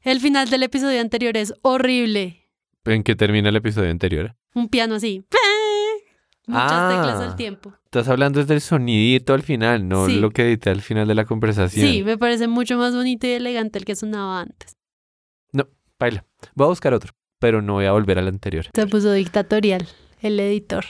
El final del episodio anterior es horrible. ¿En qué termina el episodio anterior? Un piano así. Muchas teclas al tiempo. Estás hablando desde el sonidito al final, no Sí. lo que edité al final de la conversación. Sí, me parece mucho más bonito y elegante el que sonaba antes. Baila. Voy a buscar otro, pero no voy a volver al anterior. Se puso dictatorial el editor.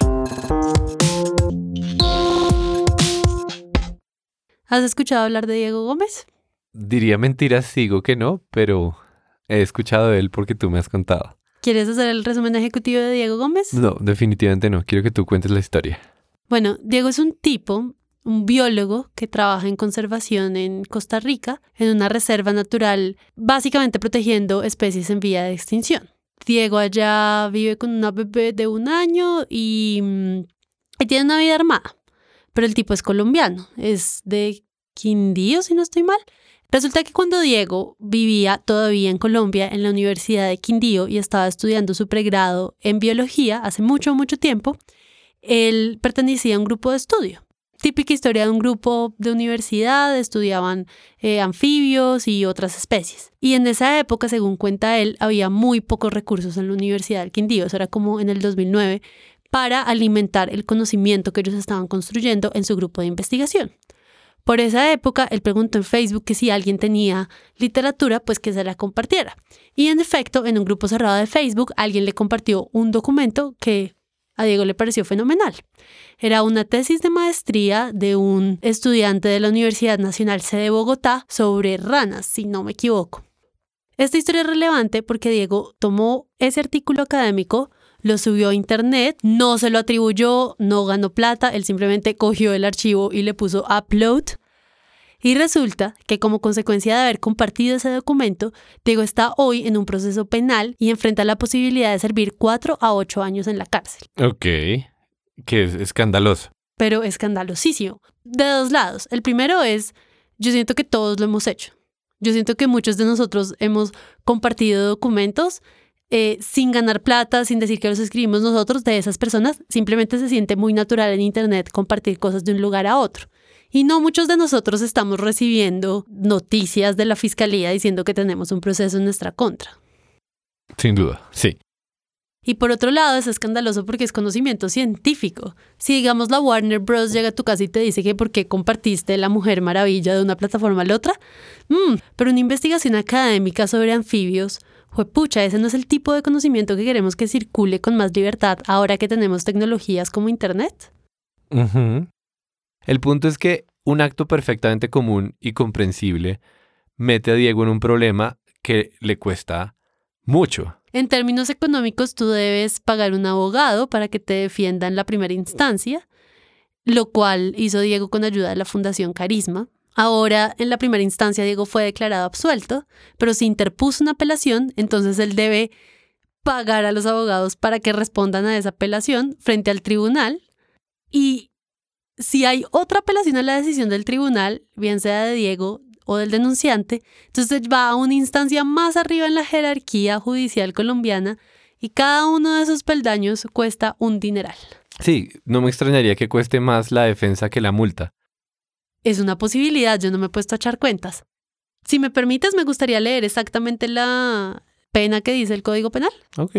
¿Has escuchado hablar de Diego Gómez? Diría mentiras, digo que no, pero he escuchado de él porque tú me has contado. ¿Quieres hacer el resumen ejecutivo de Diego Gómez? No, definitivamente no. Quiero que tú cuentes la historia. Bueno, Diego es un tipo, un biólogo que trabaja en conservación en Costa Rica, en una reserva natural, básicamente protegiendo especies en vía de extinción. Diego allá vive con una bebé de 1 año y tiene una vida armada, pero el tipo es colombiano, es de Quindío, si no estoy mal. Resulta que cuando Diego vivía todavía en Colombia, en la Universidad de Quindío, y estaba estudiando su pregrado en biología hace mucho, mucho tiempo, él pertenecía a un grupo de estudio. Típica historia de un grupo de universidad, estudiaban anfibios y otras especies. Y en esa época, según cuenta él, había muy pocos recursos en la Universidad del Quindío, eso era como en el 2009, para alimentar el conocimiento que ellos estaban construyendo en su grupo de investigación. Por esa época, él preguntó en Facebook que si alguien tenía literatura, pues que se la compartiera. Y en efecto, en un grupo cerrado de Facebook, alguien le compartió un documento que a Diego le pareció fenomenal. Era una tesis de maestría de un estudiante de la Universidad Nacional C de Bogotá sobre ranas, si no me equivoco. Esta historia es relevante porque Diego tomó ese artículo académico, lo subió a internet, no se lo atribuyó, no ganó plata, él simplemente cogió el archivo y le puso upload. Y resulta que como consecuencia de haber compartido ese documento, Diego está hoy en un proceso penal y enfrenta la posibilidad de servir 4 a 8 años en la cárcel. Ok, que es escandaloso. Pero escandalosísimo. De 2 lados. El primero es, yo siento que todos lo hemos hecho. Yo siento que muchos de nosotros hemos compartido documentos sin ganar plata, sin decir que los escribimos nosotros, de esas personas. Simplemente se siente muy natural en internet compartir cosas de un lugar a otro. Y no muchos de nosotros estamos recibiendo noticias de la fiscalía diciendo que tenemos un proceso en nuestra contra. Sin duda, sí. Y por otro lado es escandaloso porque es conocimiento científico. Si digamos la Warner Bros. Llega a tu casa y te dice que por qué compartiste La Mujer Maravilla de una plataforma a la otra, pero una investigación académica sobre anfibios, juepucha, ese no es el tipo de conocimiento que queremos que circule con más libertad ahora que tenemos tecnologías como internet. Uh-huh. El punto es que un acto perfectamente común y comprensible mete a Diego en un problema que le cuesta mucho. En términos económicos, tú debes pagar un abogado para que te defienda en la primera instancia, lo cual hizo Diego con ayuda de la Fundación Carisma. Ahora, en la primera instancia, Diego fue declarado absuelto, pero si interpuso una apelación, entonces él debe pagar a los abogados para que respondan a esa apelación frente al tribunal. Y si hay otra apelación a la decisión del tribunal, bien sea de Diego o del denunciante, entonces va a una instancia más arriba en la jerarquía judicial colombiana y cada uno de esos peldaños cuesta un dineral. Sí, no me extrañaría que cueste más la defensa que la multa. Es una posibilidad, yo no me he puesto a echar cuentas. Si me permites, me gustaría leer exactamente la pena que dice el Código Penal. Ok.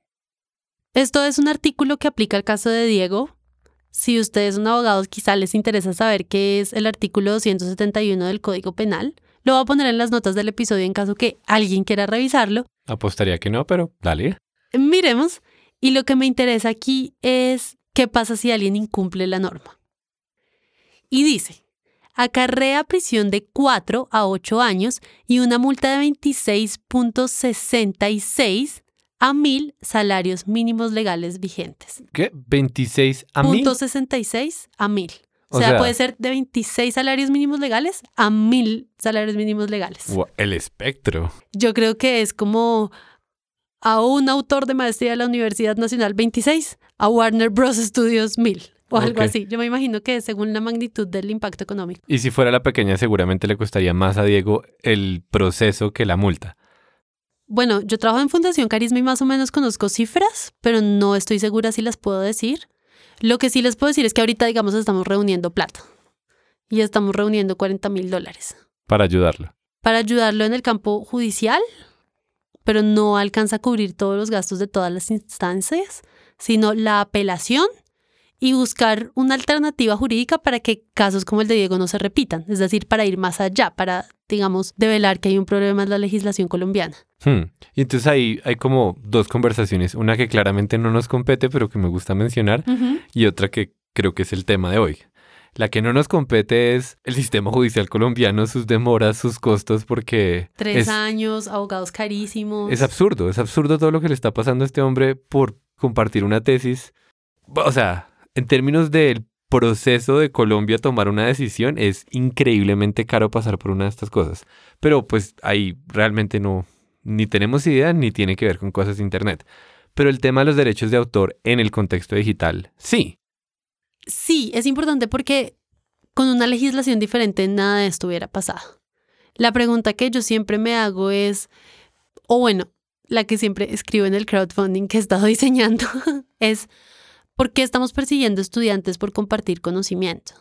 Esto es un artículo que aplica al caso de Diego. Si ustedes son abogados, quizá les interesa saber qué es el artículo 271 del Código Penal. Lo voy a poner en las notas del episodio en caso que alguien quiera revisarlo. Apostaría que no, pero dale. Miremos. Y lo que me interesa aquí es qué pasa si alguien incumple la norma. Y dice, acarrea prisión de 4 a 8 años y una multa de 26.66 a 1.000 salarios mínimos legales vigentes. ¿Qué? ¿26 a 1.000? .66 a 1.000. O sea, puede ser de 26 salarios mínimos legales a 1.000 salarios mínimos legales. El espectro. Yo creo que es como a un autor de maestría de la Universidad Nacional 26, a Warner Bros. Studios 1.000 o algo así. Yo me imagino que según la magnitud del impacto económico. Y si fuera la pequeña, seguramente le costaría más a Diego el proceso que la multa. Bueno, yo trabajo en Fundación Carisma y más o menos conozco cifras, pero no estoy segura si las puedo decir. Lo que sí les puedo decir es que ahorita, digamos, estamos reuniendo plata y estamos reuniendo $40,000. Para ayudarlo. Para ayudarlo en el campo judicial, pero no alcanza a cubrir todos los gastos de todas las instancias, sino la apelación y buscar una alternativa jurídica para que casos como el de Diego no se repitan, es decir, para ir más allá, para, digamos, develar que hay un problema en la legislación colombiana. Y entonces ahí hay como dos conversaciones, una que claramente no nos compete, pero que me gusta mencionar, y otra que creo que es el tema de hoy. La que no nos compete es el sistema judicial colombiano, sus demoras, sus costos, porque 3 años, abogados carísimos. Es absurdo todo lo que le está pasando a este hombre por compartir una tesis. O sea, en términos del proceso de Colombia tomar una decisión, es increíblemente caro pasar por una de estas cosas. Pero pues ahí realmente no, ni tenemos idea, ni tiene que ver con cosas de internet. Pero el tema de los derechos de autor en el contexto digital, sí. Sí, es importante porque con una legislación diferente nada de esto hubiera pasado. La pregunta que yo siempre me hago es, o bueno, la que siempre escribo en el crowdfunding que he estado diseñando, es ¿por qué estamos persiguiendo estudiantes por compartir conocimiento?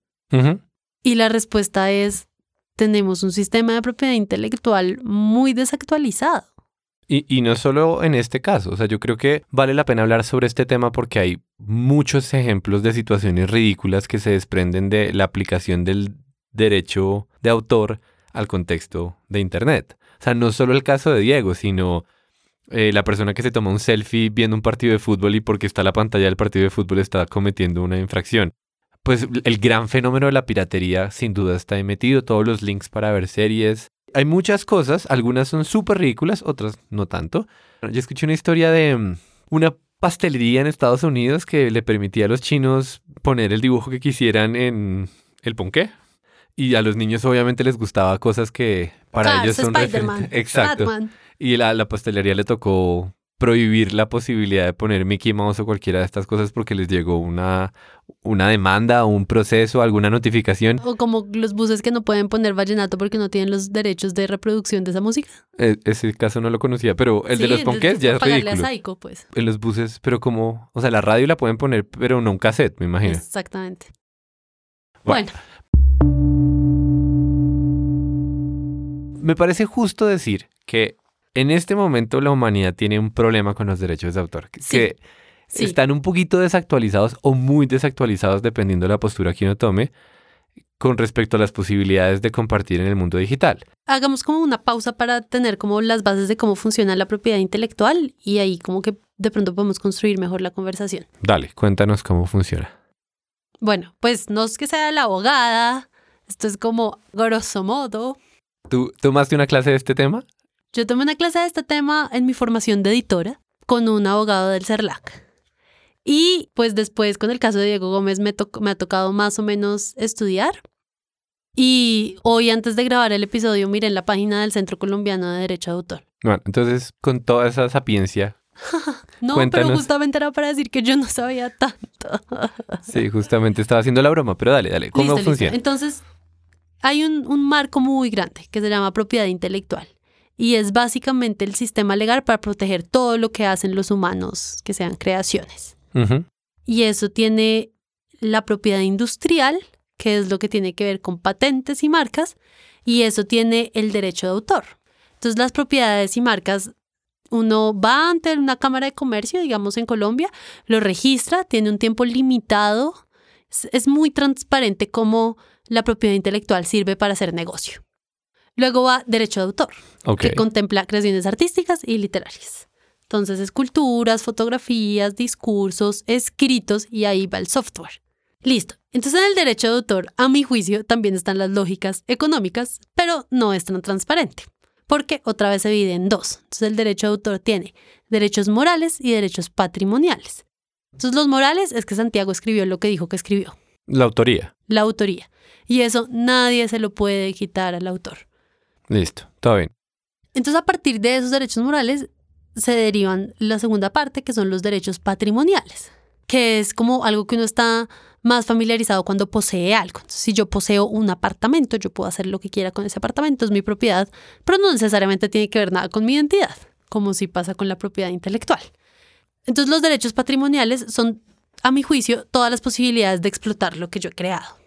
Y la respuesta es, tenemos un sistema de propiedad intelectual muy desactualizado. Y no solo en este caso, o sea, yo creo que vale la pena hablar sobre este tema porque hay muchos ejemplos de situaciones ridículas que se desprenden de la aplicación del derecho de autor al contexto de internet. O sea, no solo el caso de Diego, sino la persona que se toma un selfie viendo un partido de fútbol y porque está la pantalla del partido de fútbol está cometiendo una infracción. Pues el gran fenómeno de la piratería sin duda está ahí metido, todos los links para ver series. Hay muchas cosas, algunas son súper ridículas, otras no tanto. Yo escuché una historia de una pastelería en Estados Unidos que le permitía a los chinos poner el dibujo que quisieran en el ponqué. Y a los niños obviamente les gustaba cosas que para ellos son referentes. Exacto. Batman. Y la pastelería le tocó prohibir la posibilidad de poner Mickey Mouse o cualquiera de estas cosas porque les llegó una demanda, un proceso, alguna notificación. O como los buses que no pueden poner vallenato porque no tienen los derechos de reproducción de esa música. Ese caso no lo conocía, pero el de los ponqués ya es ridículo. A Saico, pues. En los buses, pero como, o sea, la radio la pueden poner, pero no un cassette, me imagino. Exactamente. Bueno. Me parece justo decir que en este momento la humanidad tiene un problema con los derechos de autor, que están un poquito desactualizados o muy desactualizados dependiendo de la postura que uno tome con respecto a las posibilidades de compartir en el mundo digital. Hagamos como una pausa para tener como las bases de cómo funciona la propiedad intelectual y ahí como que de pronto podemos construir mejor la conversación. Dale, cuéntanos cómo funciona. Bueno, pues no es que sea la abogada, esto es como grosso modo. ¿Tú tomaste una clase de este tema? Yo tomé una clase de este tema en mi formación de editora con un abogado del CERLAC. Y pues después con el caso de Diego Gómez me ha tocado más o menos estudiar. Y hoy antes de grabar el episodio miré en la página del Centro Colombiano de Derecho de Autor. Bueno, entonces con toda esa sapiencia... No, cuéntanos. Pero justamente era para decir que yo no sabía tanto. Sí, justamente estaba haciendo la broma, pero dale, ¿cómo funciona? Listo. Entonces hay un marco muy grande que se llama propiedad intelectual. Y es básicamente el sistema legal para proteger todo lo que hacen los humanos, que sean creaciones. Y eso tiene la propiedad industrial, que es lo que tiene que ver con patentes y marcas, y eso tiene el derecho de autor. Entonces las propiedades y marcas, uno va ante una cámara de comercio, digamos en Colombia, lo registra, tiene un tiempo limitado, es muy transparente cómo la propiedad intelectual sirve para hacer negocio. Luego va derecho de autor, que contempla creaciones artísticas y literarias. Entonces, esculturas, fotografías, discursos, escritos y ahí va el software. Listo. Entonces, en el derecho de autor, a mi juicio, también están las lógicas económicas, pero no es tan transparente, porque otra vez se divide en dos. Entonces, el derecho de autor tiene derechos morales y derechos patrimoniales. Entonces, los morales es que Santiago escribió lo que dijo que escribió. La autoría. La autoría. Y eso nadie se lo puede quitar al autor. Listo, todo bien. Entonces, a partir de esos derechos morales se derivan la segunda parte, que son los derechos patrimoniales, que es como algo que uno está más familiarizado cuando posee algo. Entonces, si yo poseo un apartamento, yo puedo hacer lo que quiera con ese apartamento, es mi propiedad, pero no necesariamente tiene que ver nada con mi identidad, como si pasa con la propiedad intelectual. Entonces, los derechos patrimoniales son, a mi juicio, todas las posibilidades de explotar lo que yo he creado.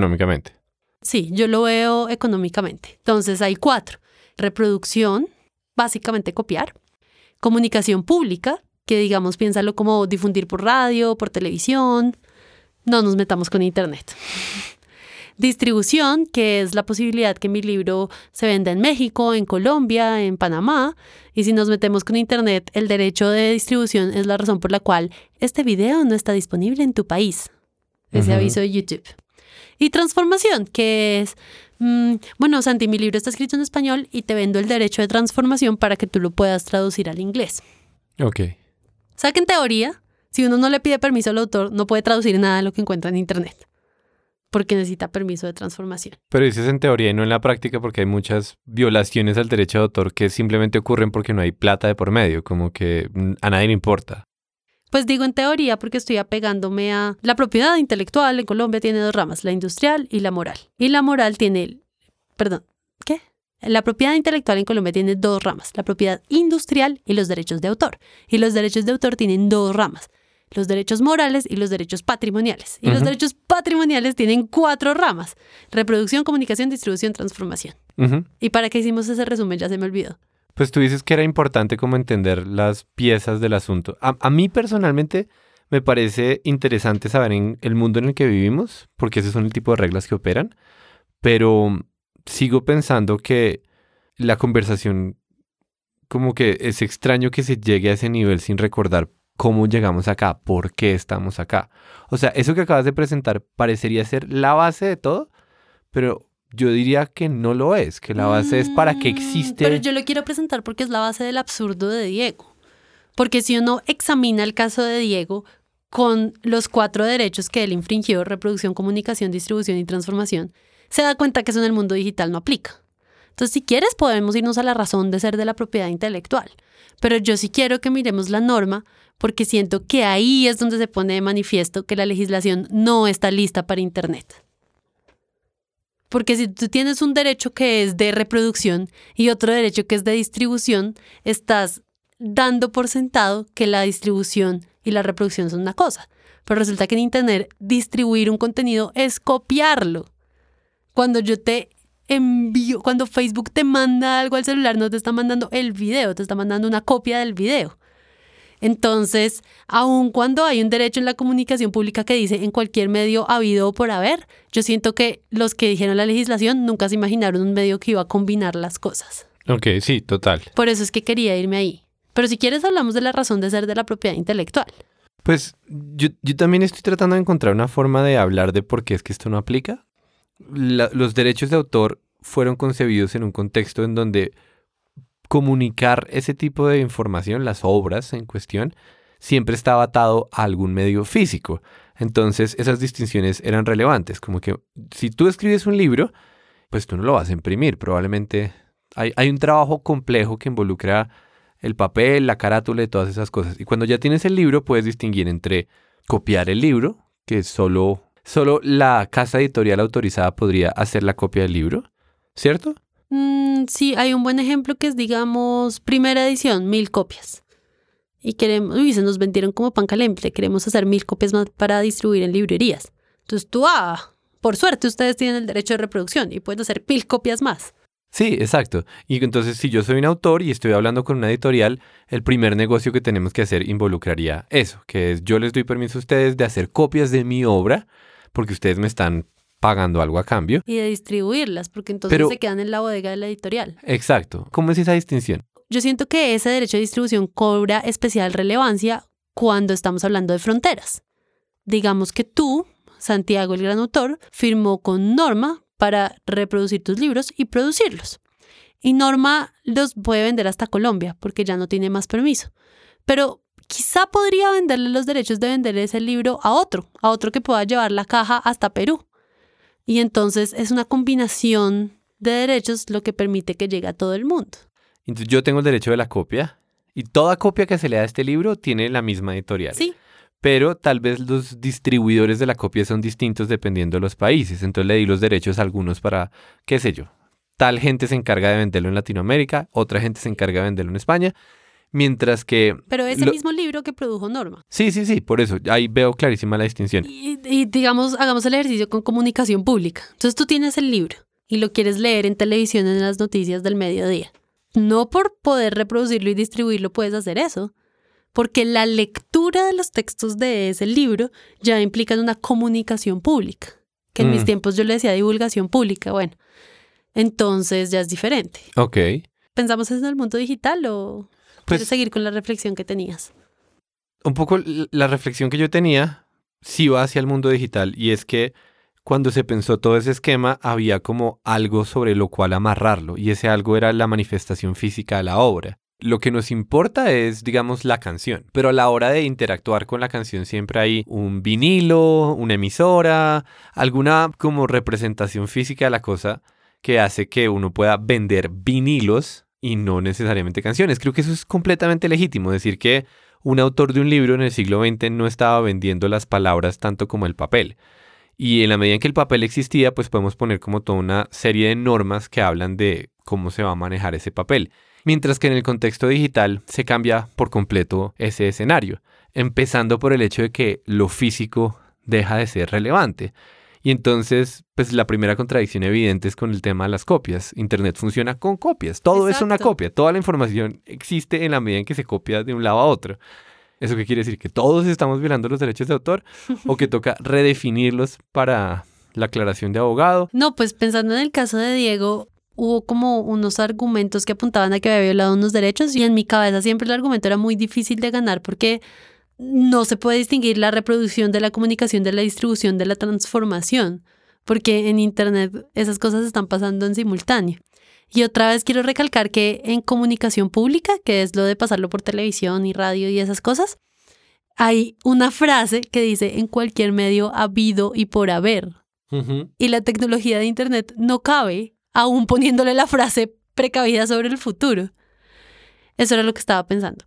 Económicamente. Sí, yo lo veo económicamente. Entonces hay 4. Reproducción, básicamente copiar. Comunicación pública, que digamos, piénsalo como difundir por radio, por televisión. No nos metamos con internet. Distribución, que es la posibilidad que mi libro se venda en México, en Colombia, en Panamá. Y si nos metemos con internet, el derecho de distribución es la razón por la cual este video no está disponible en tu país. Ese aviso de YouTube. Y transformación, que es, bueno, Santi, mi libro está escrito en español y te vendo el derecho de transformación para que tú lo puedas traducir al inglés. Ok. O sea que en teoría, si uno no le pide permiso al autor, no puede traducir nada de lo que encuentra en internet, porque necesita permiso de transformación. Pero dices en teoría y no en la práctica porque hay muchas violaciones al derecho de autor que simplemente ocurren porque no hay plata de por medio, como que a nadie le importa. Pues digo en teoría porque estoy apegándome a la propiedad intelectual en Colombia tiene 2 ramas, la industrial y la moral. Y la moral tiene, La propiedad intelectual en Colombia tiene 2 ramas, la propiedad industrial y los derechos de autor. Y los derechos de autor tienen 2 ramas, los derechos morales y los derechos patrimoniales. Y los derechos patrimoniales tienen 4 ramas, reproducción, comunicación, distribución, transformación. ¿Y para qué hicimos ese resumen? Ya se me olvidó. Pues tú dices que era importante como entender las piezas del asunto. A mí personalmente me parece interesante saber en el mundo en el que vivimos, porque ese son el tipo de reglas que operan, pero sigo pensando que la conversación, como que es extraño que se llegue a ese nivel sin recordar cómo llegamos acá, por qué estamos acá. O sea, eso que acabas de presentar parecería ser la base de todo, pero yo diría que no lo es, que la base es para que existe. Pero yo lo quiero presentar porque es la base del absurdo de Diego. Porque si uno examina el caso de Diego con los 4 derechos que él infringió, reproducción, comunicación, distribución y transformación, se da cuenta que eso en el mundo digital no aplica. Entonces, si quieres, podemos irnos a la razón de ser de la propiedad intelectual. Pero yo sí quiero que miremos la norma porque siento que ahí es donde se pone de manifiesto que la legislación no está lista para Internet. Porque si tú tienes un derecho que es de reproducción y otro derecho que es de distribución, estás dando por sentado que la distribución y la reproducción son una cosa. Pero resulta que en Internet distribuir un contenido es copiarlo. Cuando yo te envío, cuando Facebook te manda algo al celular, no te está mandando el video, te está mandando una copia del video. Entonces, aun cuando hay un derecho en la comunicación pública que dice en cualquier medio habido o por haber, yo siento que los que dijeron la legislación nunca se imaginaron un medio que iba a combinar las cosas. Ok, sí, total. Por eso es que quería irme ahí. Pero si quieres hablamos de la razón de ser de la propiedad intelectual. Pues yo también estoy tratando de encontrar una forma de hablar de por qué es que esto no aplica. Los derechos de autor fueron concebidos en un contexto en donde comunicar ese tipo de información, las obras en cuestión, siempre estaba atado a algún medio físico. Entonces esas distinciones eran relevantes, como que si tú escribes un libro, pues tú no lo vas a imprimir, probablemente hay un trabajo complejo que involucra el papel, la carátula y todas esas cosas. Y cuando ya tienes el libro, puedes distinguir entre copiar el libro, que solo la casa editorial autorizada podría hacer la copia del libro, ¿cierto? Sí, hay un buen ejemplo que es, digamos, primera edición, 1000 copias. Y se nos vendieron como pan caliente, queremos hacer 1000 copias más para distribuir en librerías. Entonces por suerte ustedes tienen el derecho de reproducción y pueden hacer 1000 copias más. Sí, exacto. Y entonces si yo soy un autor y estoy hablando con una editorial, el primer negocio que tenemos que hacer involucraría eso, que es yo les doy permiso a ustedes de hacer copias de mi obra porque ustedes me están pagando algo a cambio. Y de distribuirlas, porque entonces se quedan en la bodega de la editorial. Exacto. ¿Cómo es esa distinción? Yo siento que ese derecho de distribución cobra especial relevancia cuando estamos hablando de fronteras. Digamos que tú, Santiago, el gran autor, firmó con Norma para reproducir tus libros y producirlos. Y Norma los puede vender hasta Colombia, porque ya no tiene más permiso. Pero quizá podría venderle los derechos de vender ese libro a otro que pueda llevar la caja hasta Perú. Y entonces es una combinación de derechos lo que permite que llegue a todo el mundo. Entonces yo tengo el derecho de la copia y toda copia que se le da a este libro tiene la misma editorial. Sí. Pero tal vez los distribuidores de la copia son distintos dependiendo de los países. Entonces le di los derechos a algunos para, qué sé yo, tal gente se encarga de venderlo en Latinoamérica, otra gente se encarga de venderlo en España. Mientras que... Pero ese mismo libro que produjo Norma. Sí, por eso. Ahí veo clarísima la distinción. Y digamos, hagamos el ejercicio con comunicación pública. Entonces tú tienes el libro y lo quieres leer en televisión en las noticias del mediodía. no por poder reproducirlo y distribuirlo puedes hacer eso, porque la lectura de los textos de ese libro ya implica una comunicación pública, que en mis tiempos yo le decía divulgación pública, bueno, entonces ya es diferente. Ok. ¿Pensamos en el mundo digital o quieres seguir con la reflexión que tenías? Un poco la reflexión que yo tenía sí va hacia el mundo digital, y es que cuando se pensó todo ese esquema había como algo sobre lo cual amarrarlo, y ese algo era la manifestación física de la obra. Lo que nos importa es, digamos, la canción, pero a la hora de interactuar con la canción siempre hay un vinilo, una emisora, alguna como representación física de la cosa que hace que uno pueda vender vinilos y no necesariamente canciones. Creo que eso es completamente legítimo, decir que un autor de un libro en el siglo XX no estaba vendiendo las palabras tanto como el papel. Y en la medida en que el papel existía, pues podemos poner como toda una serie de normas que hablan de cómo se va a manejar ese papel. Mientras que en el contexto digital se cambia por completo ese escenario, empezando por el hecho de que lo físico deja de ser relevante. Y entonces, pues la primera contradicción evidente es con el tema de las copias. Internet funciona con copias, todo es una copia, toda la información existe en la medida en que se copia de un lado a otro. ¿Eso qué quiere decir? ¿Que todos estamos violando los derechos de autor? ¿O que toca redefinirlos para la aclaración de abogado? No, pues pensando en el caso de Diego, hubo como unos argumentos que apuntaban a que había violado unos derechos, y en mi cabeza siempre el argumento era muy difícil de ganar porque no se puede distinguir la reproducción de la comunicación de la distribución de la transformación, porque en Internet esas cosas están pasando en simultáneo. Y otra vez quiero recalcar que en comunicación pública, que es lo de pasarlo por televisión y radio y esas cosas, hay una frase que dice en cualquier medio habido y por haber. Y la tecnología de Internet no cabe, aún poniéndole la frase precavida sobre el futuro. Eso era lo que estaba pensando.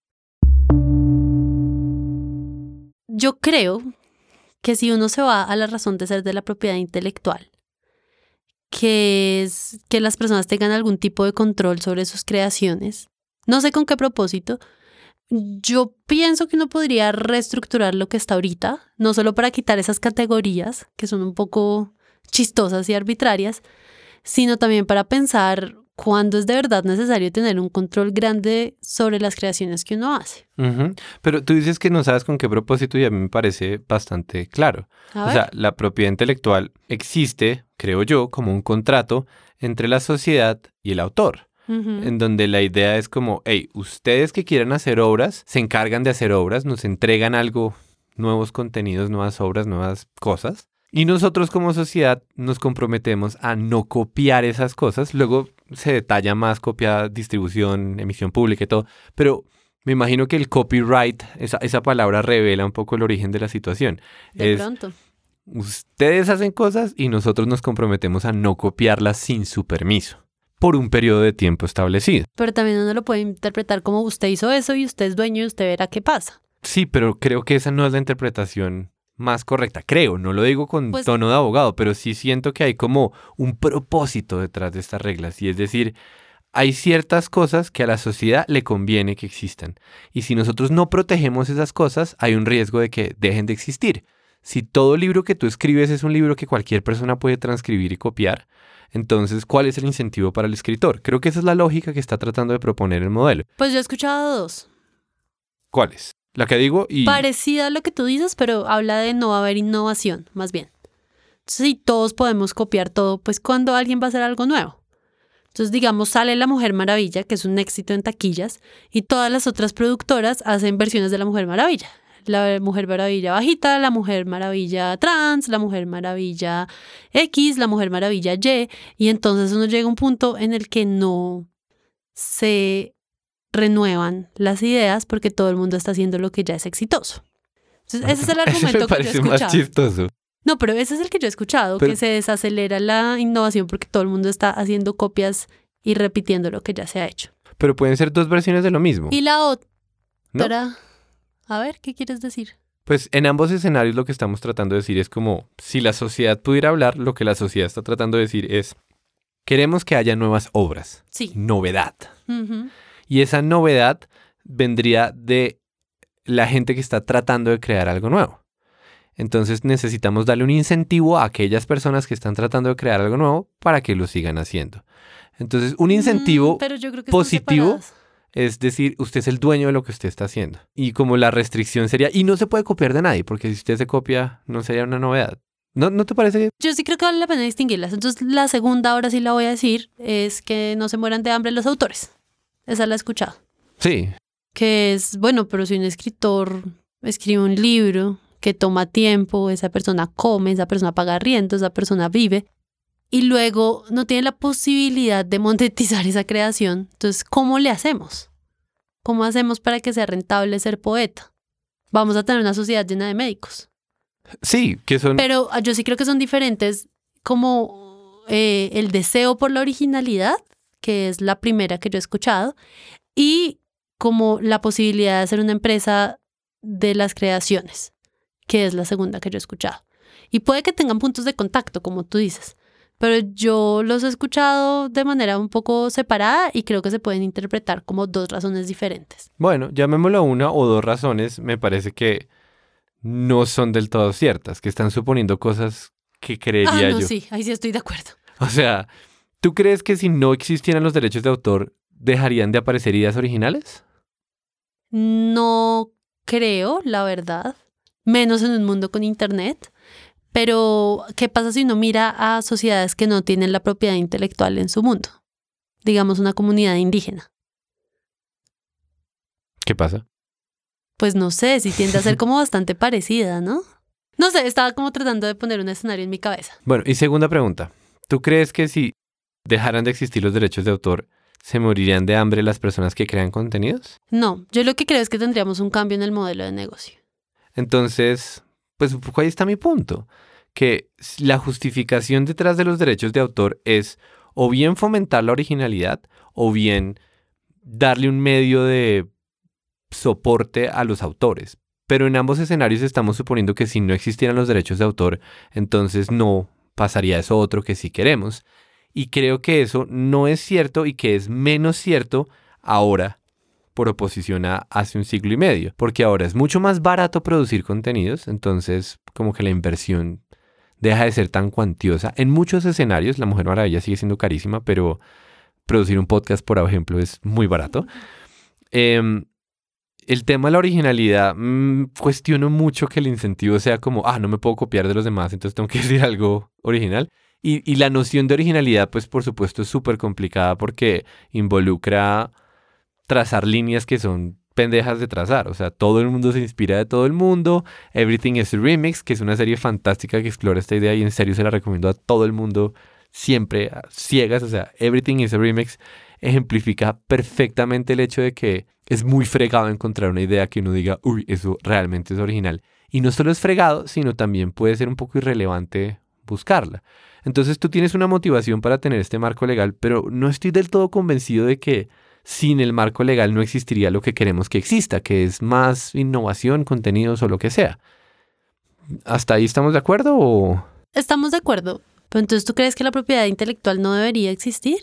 Yo creo que si uno se va a la razón de ser de la propiedad intelectual, que es que las personas tengan algún tipo de control sobre sus creaciones, no sé con qué propósito, yo pienso que uno podría reestructurar lo que está ahorita, no solo para quitar esas categorías que son un poco chistosas y arbitrarias, sino también para pensar cuándo es de verdad necesario tener un control grande sobre las creaciones que uno hace. Pero tú dices que no sabes con qué propósito, y a mí me parece bastante claro. O sea, la propiedad intelectual existe, creo yo, como un contrato entre la sociedad y el autor, en donde la idea es como, hey, ustedes que quieran hacer obras, se encargan de hacer obras, nos entregan algo, nuevos contenidos, nuevas obras, nuevas cosas. Y nosotros como sociedad nos comprometemos a no copiar esas cosas. Luego se detalla más copia, distribución, emisión pública y todo. Pero me imagino que el copyright, esa palabra revela un poco el origen de la situación. De pronto. Ustedes hacen cosas y nosotros nos comprometemos a no copiarlas sin su permiso, por un periodo de tiempo establecido. Pero también uno lo puede interpretar como usted hizo eso y usted es dueño y usted verá qué pasa. Sí, pero creo que esa no es la interpretación más correcta, creo, no lo digo con tono de abogado, pero sí siento que hay como un propósito detrás de estas reglas, y es decir, hay ciertas cosas que a la sociedad le conviene que existan, y si nosotros no protegemos esas cosas, hay un riesgo de que dejen de existir. Si todo libro que tú escribes es un libro que cualquier persona puede transcribir y copiar, entonces, ¿cuál es el incentivo para el escritor? Creo que esa es la lógica que está tratando de proponer el modelo. Pues yo he escuchado dos. ¿Cuáles? La que digo y... Parecida a lo que tú dices, pero habla de no haber innovación, más bien. Si todos podemos copiar todo, pues ¿cuándo alguien va a hacer algo nuevo? Entonces, digamos, sale La Mujer Maravilla, que es un éxito en taquillas, y todas las otras productoras hacen versiones de La Mujer Maravilla. La Mujer Maravilla bajita, La Mujer Maravilla trans, La Mujer Maravilla X, La Mujer Maravilla Y, y entonces uno llega a un punto en el que no se renuevan las ideas porque todo el mundo está haciendo lo que ya es exitoso. Entonces, ese es el argumento Eso me parece que yo he escuchado. más chistoso. No, pero ese es el que yo he escuchado, que se desacelera la innovación porque todo el mundo está haciendo copias y repitiendo lo que ya se ha hecho. Pero pueden ser dos versiones de lo mismo. Y la otra... ¿No? A ver, ¿qué quieres decir? Pues en ambos escenarios lo que estamos tratando de decir es como, si la sociedad pudiera hablar, lo que la sociedad está tratando de decir es, queremos que haya nuevas obras. Sí. Novedad. Y esa novedad vendría de la gente que está tratando de crear algo nuevo. Entonces necesitamos darle un incentivo a aquellas personas que están tratando de crear algo nuevo para que lo sigan haciendo. Entonces, un incentivo pero yo creo que positivo es decir, usted es el dueño de lo que usted está haciendo. Y como la restricción sería, y no se puede copiar de nadie, porque si usted se copia, no sería una novedad. ¿No te parece? Yo sí creo que vale la pena distinguirlas. Entonces, la segunda, ahora sí la voy a decir, es que no se mueran de hambre los autores. Esa la he escuchado. Sí. Que es, bueno, pero si un escritor escribe un libro que toma tiempo, esa persona come, esa persona paga arriendo, esa persona vive, y luego no tiene la posibilidad de monetizar esa creación, entonces, ¿cómo le hacemos? ¿Cómo hacemos para que sea rentable ser poeta? Vamos a tener una sociedad llena de médicos. Sí, que son... Pero yo sí creo que son diferentes como el deseo por la originalidad, que es la primera que yo he escuchado, y como la posibilidad de hacer una empresa de las creaciones, que es la segunda que yo he escuchado. Y puede que tengan puntos de contacto, como tú dices, pero yo los he escuchado de manera un poco separada y creo que se pueden interpretar como dos razones diferentes. Bueno, llamémoslo una o dos razones, me parece que no son del todo ciertas, que están suponiendo cosas que creería yo. Sí, ahí sí estoy de acuerdo. O sea, ¿tú crees que si no existieran los derechos de autor, dejarían de aparecer ideas originales? No creo, la verdad, menos en un mundo con internet. Pero, ¿qué pasa si uno mira a sociedades que no tienen la propiedad intelectual en su mundo? Digamos, una comunidad indígena. ¿Qué pasa? Pues no sé, si tiende a ser como bastante parecida, ¿no? No sé, estaba como tratando de poner un escenario en mi cabeza. Bueno, y segunda pregunta. ¿Tú crees que si dejaran de existir los derechos de autor, se morirían de hambre las personas que crean contenidos? No, yo lo que creo es que tendríamos un cambio en el modelo de negocio. Entonces, pues ahí está mi punto. Que la justificación detrás de los derechos de autor es o bien fomentar la originalidad o bien darle un medio de soporte a los autores. Pero en ambos escenarios estamos suponiendo que si no existieran los derechos de autor, entonces no pasaría eso otro que sí queremos. Y creo que eso no es cierto y que es menos cierto ahora por oposición a hace un siglo y medio. Porque ahora es mucho más barato producir contenidos, entonces como que la inversión deja de ser tan cuantiosa. En muchos escenarios, La Mujer Maravilla sigue siendo carísima, pero producir un podcast, por ejemplo, es muy barato. El tema de la originalidad, cuestiono mucho que el incentivo sea como, no me puedo copiar de los demás, entonces tengo que decir algo original. Y la noción de originalidad, pues por supuesto es súper complicada porque involucra trazar líneas que son pendejas de trazar. O sea, todo el mundo se inspira de todo el mundo. Everything is a Remix, que es una serie fantástica que explora esta idea y en serio se la recomiendo a todo el mundo siempre, a ciegas. O sea, Everything is a Remix ejemplifica perfectamente el hecho de que es muy fregado encontrar una idea que uno diga, uy, eso realmente es original. Y no solo es fregado, sino también puede ser un poco irrelevante buscarla. Entonces tú tienes una motivación para tener este marco legal, pero no estoy del todo convencido de que sin el marco legal no existiría lo que queremos que exista, que es más innovación, contenidos o lo que sea. ¿Hasta ahí estamos de acuerdo o...? Estamos de acuerdo, pero entonces ¿tú crees que la propiedad intelectual no debería existir?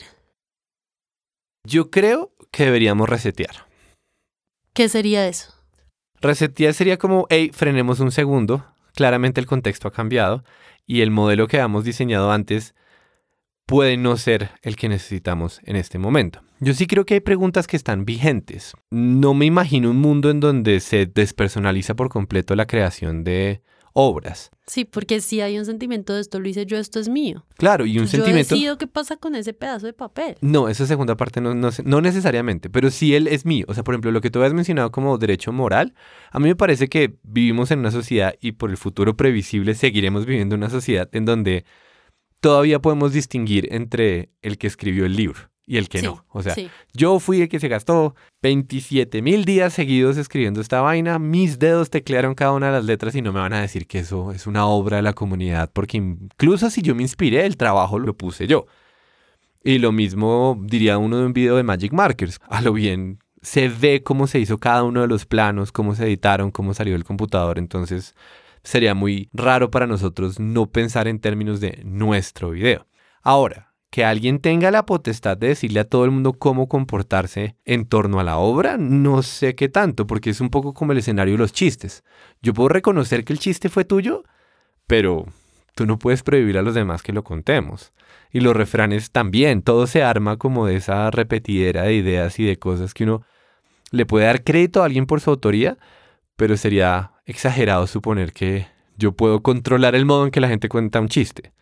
Yo creo que deberíamos resetear. ¿Qué sería eso? Resetear sería como, hey, frenemos un segundo. Claramente el contexto ha cambiado y el modelo que habíamos diseñado antes puede no ser el que necesitamos en este momento. Yo sí creo que hay preguntas que están vigentes. No me imagino un mundo en donde se despersonaliza por completo la creación de obras. Sí, porque si hay un sentimiento de esto lo hice yo, esto es mío. Claro, y un sentimiento... Yo decido qué pasa con ese pedazo de papel. No, esa segunda parte no necesariamente, pero sí él es mío. O sea, por ejemplo, lo que tú habías mencionado como derecho moral, a mí me parece que vivimos en una sociedad y por el futuro previsible seguiremos viviendo en una sociedad en donde todavía podemos distinguir entre el que escribió el libro y el que no. O sea, yo fui el que se gastó 27,000 días seguidos escribiendo esta vaina, mis dedos teclearon cada una de las letras y no me van a decir que eso es una obra de la comunidad, porque incluso si yo me inspiré, el trabajo lo puse yo. Y lo mismo diría uno de un video de Magic Markers. A lo bien se ve cómo se hizo cada uno de los planos, cómo se editaron, cómo salió el computador, entonces sería muy raro para nosotros no pensar en términos de nuestro video. Ahora, que alguien tenga la potestad de decirle a todo el mundo cómo comportarse en torno a la obra, no sé qué tanto, porque es un poco como el escenario de los chistes. Yo puedo reconocer que el chiste fue tuyo, pero tú no puedes prohibir a los demás que lo contemos. Y los refranes también, todo se arma como de esa repetidera de ideas y de cosas que uno le puede dar crédito a alguien por su autoría, pero sería exagerado suponer que yo puedo controlar el modo en que la gente cuenta un chiste.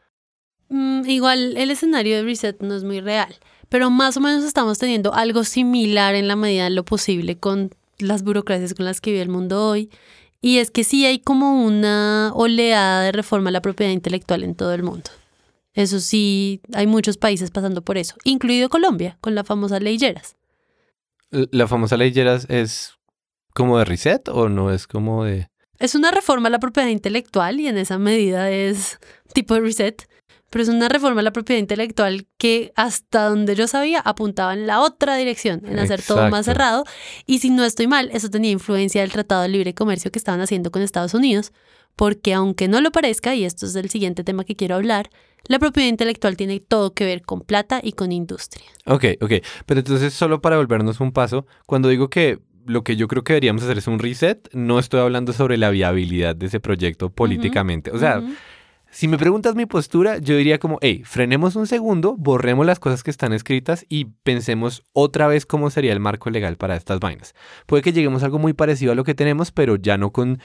Igual el escenario de Reset no es muy real, pero más o menos estamos teniendo algo similar en la medida de lo posible con las burocracias con las que vive el mundo hoy. Y es que sí hay como una oleada de reforma a la propiedad intelectual en todo el mundo. Eso sí, hay muchos países pasando por eso, incluido Colombia, con la famosa Ley Lleras. ¿La famosa Ley Lleras es como de Reset o no es como de...? Es una reforma a la propiedad intelectual y en esa medida es tipo de Reset, pero es una reforma a la propiedad intelectual que hasta donde yo sabía apuntaba en la otra dirección, en hacer todo más cerrado. Y si no estoy mal, eso tenía influencia del Tratado de Libre Comercio que estaban haciendo con Estados Unidos, porque aunque no lo parezca, y esto es el siguiente tema que quiero hablar, la propiedad intelectual tiene todo que ver con plata y con industria. Ok. Pero entonces, solo para volvernos un paso, cuando digo que lo que yo creo que deberíamos hacer es un reset, no estoy hablando sobre la viabilidad de ese proyecto políticamente. O sea, si me preguntas mi postura, yo diría como, hey, frenemos un segundo, borremos las cosas que están escritas y pensemos otra vez cómo sería el marco legal para estas vainas. Puede que lleguemos a algo muy parecido a lo que tenemos, pero ya no con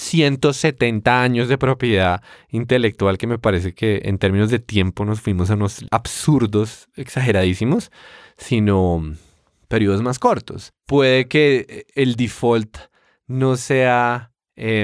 170 años de propiedad intelectual, que me parece que en términos de tiempo nos fuimos a unos absurdos exageradísimos, sino periodos más cortos. Puede que el default no sea...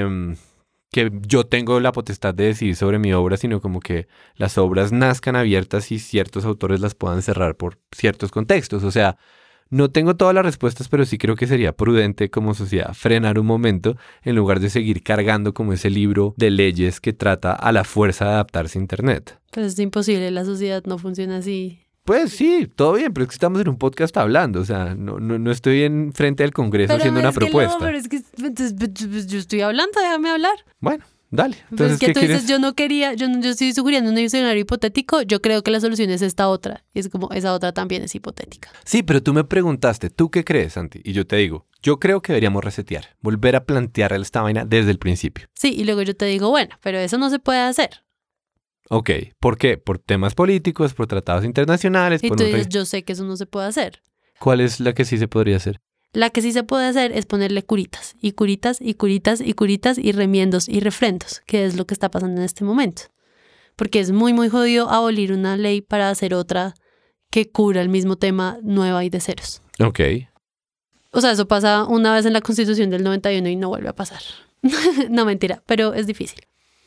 que yo tengo la potestad de decidir sobre mi obra, sino como que las obras nazcan abiertas y ciertos autores las puedan cerrar por ciertos contextos. O sea, no tengo todas las respuestas, pero sí creo que sería prudente como sociedad frenar un momento en lugar de seguir cargando como ese libro de leyes que trata a la fuerza de adaptarse a Internet. Pero es imposible, la sociedad no funciona así. Pues sí, todo bien, pero es que estamos en un podcast hablando, o sea, no estoy en frente del Congreso haciendo una propuesta. No, pero es que yo estoy hablando, déjame hablar. Bueno, dale. Entonces, ¿qué que tú quieres? dices, yo no quería, yo estoy sugiriendo un escenario hipotético, yo creo que la solución es esta otra. Y es como, esa otra también es hipotética. Sí, pero tú me preguntaste, ¿tú qué crees, Santi? Y yo te digo, yo creo que deberíamos resetear, volver a plantear esta vaina desde el principio. Sí, y luego yo te digo, bueno, pero eso no se puede hacer. Ok, ¿por qué? Por temas políticos, por tratados internacionales. Y por tú dices, yo sé que eso no se puede hacer. ¿Cuál es la que sí se podría hacer? La que sí se puede hacer es ponerle curitas, y curitas, y curitas, y curitas, y remiendos, y refrendos, que es lo que está pasando en este momento. Porque es muy, muy jodido abolir una ley para hacer otra que cubra el mismo tema nueva y de ceros. Ok. O sea, eso pasa una vez en la Constitución del 91 y no vuelve a pasar. No, mentira, pero es difícil.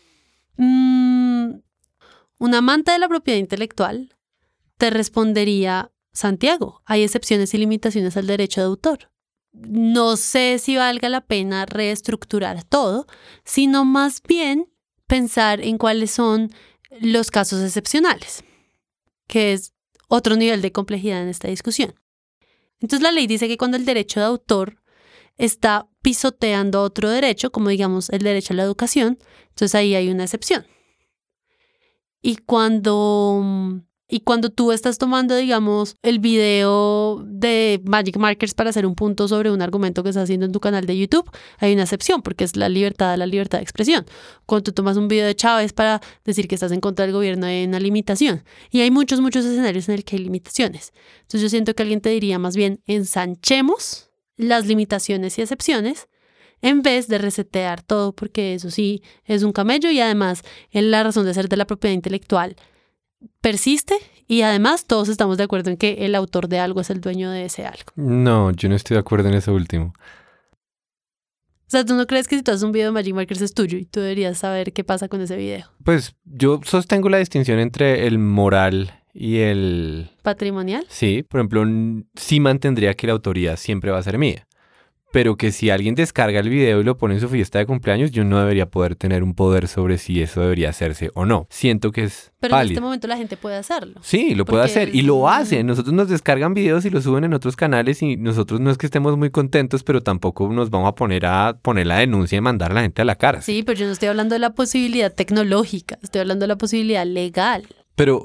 Un amante de la propiedad intelectual te respondería, Santiago, hay excepciones y limitaciones al derecho de autor. No sé si valga la pena reestructurar todo, sino más bien pensar en cuáles son los casos excepcionales, que es otro nivel de complejidad en esta discusión. Entonces la ley dice que cuando el derecho de autor está pisoteando otro derecho, como digamos el derecho a la educación, entonces ahí hay una excepción. Y cuando tú estás tomando, digamos, el video de Magic Markers para hacer un punto sobre un argumento que estás haciendo en tu canal de YouTube, hay una excepción porque es la libertad de expresión. Cuando tú tomas un video de Chávez para decir que estás en contra del gobierno, hay una limitación. Y hay muchos escenarios en el que hay limitaciones. Entonces yo siento que alguien te diría más bien, ensanchemos las limitaciones y excepciones en vez de resetear todo, porque eso sí es un camello y además la razón de ser de la propiedad intelectual persiste y además todos estamos de acuerdo en que el autor de algo es el dueño de ese algo. No, yo no estoy de acuerdo en eso último. O sea, ¿tú no crees que si tú haces un video de Magic Markers es tuyo y tú deberías saber qué pasa con ese video? Pues yo sostengo la distinción entre el moral y el... ¿Patrimonial? Sí, por ejemplo, sí mantendría que la autoría siempre va a ser mía. Pero que si alguien descarga el video y lo pone en su fiesta de cumpleaños, yo no debería poder tener un poder sobre si eso debería hacerse o no. Siento que es Pero válido. En este momento la gente puede hacerlo. Sí, lo puede hacer y lo hace. Nosotros nos descargan videos y los suben en otros canales y nosotros no es que estemos muy contentos, pero tampoco nos vamos a poner la denuncia y mandar a la gente a la cárcel. Sí, pero yo no estoy hablando de la posibilidad tecnológica, estoy hablando de la posibilidad legal. Pero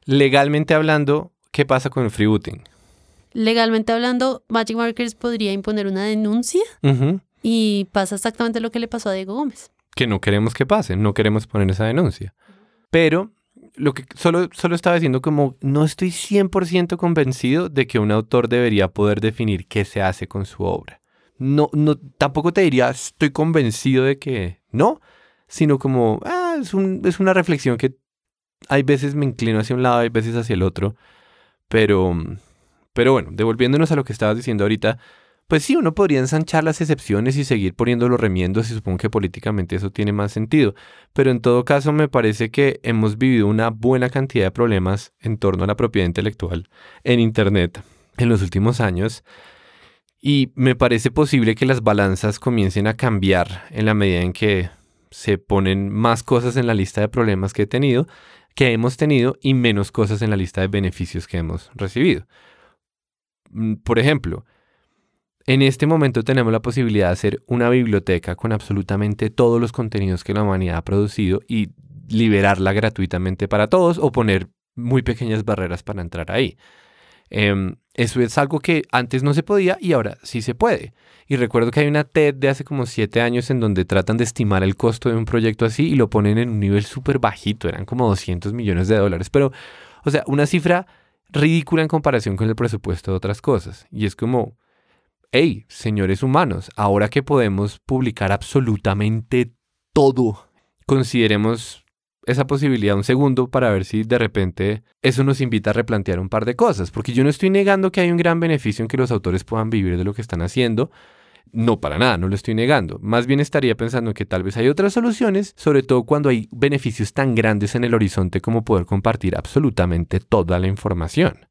Legalmente hablando, ¿qué pasa con el freebooting? Legalmente hablando, Magic Markers podría imponer una denuncia y pasa exactamente lo que le pasó a Diego Gómez. Que no queremos que pase, no queremos poner esa denuncia. Pero lo que solo estaba diciendo como no estoy 100% convencido de que un autor debería poder definir qué se hace con su obra. No, tampoco te diría estoy convencido de que no, sino como es una reflexión que hay veces me inclino hacia un lado, hay veces hacia el otro. Pero bueno, devolviéndonos a lo que estabas diciendo ahorita, pues sí, uno podría ensanchar las excepciones y seguir poniendo los remiendos y supongo que políticamente eso tiene más sentido. Pero en todo caso me parece que hemos vivido una buena cantidad de problemas en torno a la propiedad intelectual en Internet en los últimos años y me parece posible que las balanzas comiencen a cambiar en la medida en que se ponen más cosas en la lista de problemas que hemos tenido y menos cosas en la lista de beneficios que hemos recibido. Por ejemplo, en este momento tenemos la posibilidad de hacer una biblioteca con absolutamente todos los contenidos que la humanidad ha producido y liberarla gratuitamente para todos o poner muy pequeñas barreras para entrar ahí. Eso es algo que antes no se podía y ahora sí se puede. Y recuerdo que hay una TED de hace como 7 años en donde tratan de estimar el costo de un proyecto así y lo ponen en un nivel súper bajito, eran como $200 millones. Pero, o sea, una cifra ridícula en comparación con el presupuesto de otras cosas. Y es como, hey, señores humanos, ahora que podemos publicar absolutamente todo, consideremos esa posibilidad un segundo para ver si de repente eso nos invita a replantear un par de cosas. Porque yo no estoy negando que hay un gran beneficio en que los autores puedan vivir de lo que están haciendo. No, para nada, no lo estoy negando. Más bien estaría pensando que tal vez hay otras soluciones, sobre todo cuando hay beneficios tan grandes en el horizonte como poder compartir absolutamente toda la información.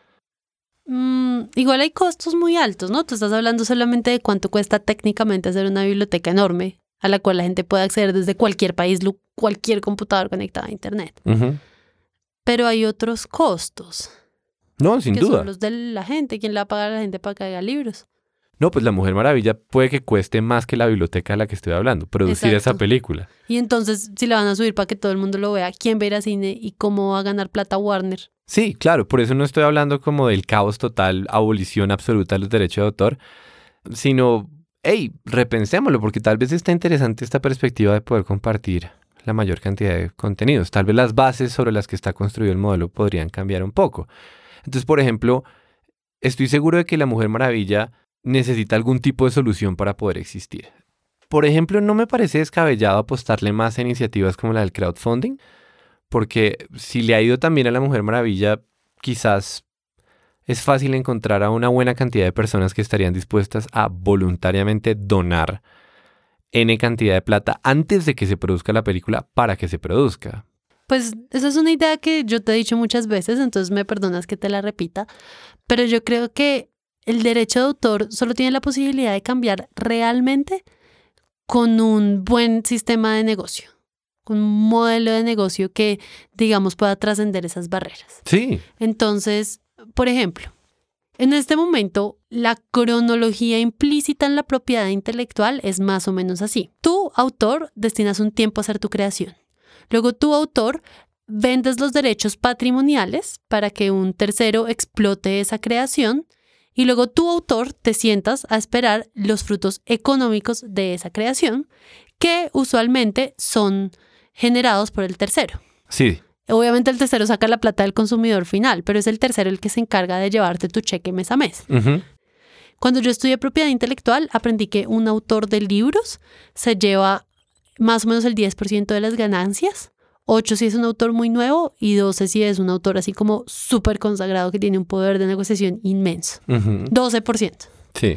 Igual hay costos muy altos, ¿no? Tú estás hablando solamente de cuánto cuesta técnicamente hacer una biblioteca enorme a la cual la gente puede acceder desde cualquier país, cualquier computador conectado a Internet. Pero hay otros costos. No, sin duda. Que son los de la gente. ¿Quién le va a pagar a la gente para que haga libros? No, pues La Mujer Maravilla puede que cueste más que la biblioteca de la que estoy hablando, producir esa película. Y entonces, si la van a subir para que todo el mundo lo vea, ¿quién va a ir a cine y cómo va a ganar plata Warner? Sí, claro, por eso no estoy hablando como del caos total, abolición absoluta de los derechos de autor, sino, hey, repensémoslo, porque tal vez está interesante esta perspectiva de poder compartir la mayor cantidad de contenidos. Tal vez las bases sobre las que está construido el modelo podrían cambiar un poco. Entonces, por ejemplo, estoy seguro de que La Mujer Maravilla necesita algún tipo de solución para poder existir. Por ejemplo, no me parece descabellado apostarle más a iniciativas como la del crowdfunding, porque si le ha ido también a La Mujer Maravilla, quizás es fácil encontrar a una buena cantidad de personas que estarían dispuestas a voluntariamente donar N cantidad de plata antes de que se produzca la película para que se produzca. Pues esa es una idea que yo te he dicho muchas veces, entonces me perdonas que te la repita, pero yo creo que el derecho de autor solo tiene la posibilidad de cambiar realmente con un buen sistema de negocio, con un modelo de negocio que, digamos, pueda trascender esas barreras. Sí. Entonces, por ejemplo, en este momento, la cronología implícita en la propiedad intelectual es más o menos así. Tú, autor, destinas un tiempo a hacer tu creación. Luego, tú, autor, vendes los derechos patrimoniales para que un tercero explote esa creación. Y luego tú, autor, te sientas a esperar los frutos económicos de esa creación, que usualmente son generados por el tercero. Sí. Obviamente el tercero saca la plata del consumidor final, pero es el tercero el que se encarga de llevarte tu cheque mes a mes. Cuando yo estudié propiedad intelectual, aprendí que un autor de libros se lleva más o menos el 10% de las ganancias. 8 si es un autor muy nuevo y 12 si es un autor así como súper consagrado que tiene un poder de negociación inmenso. 12%. Sí.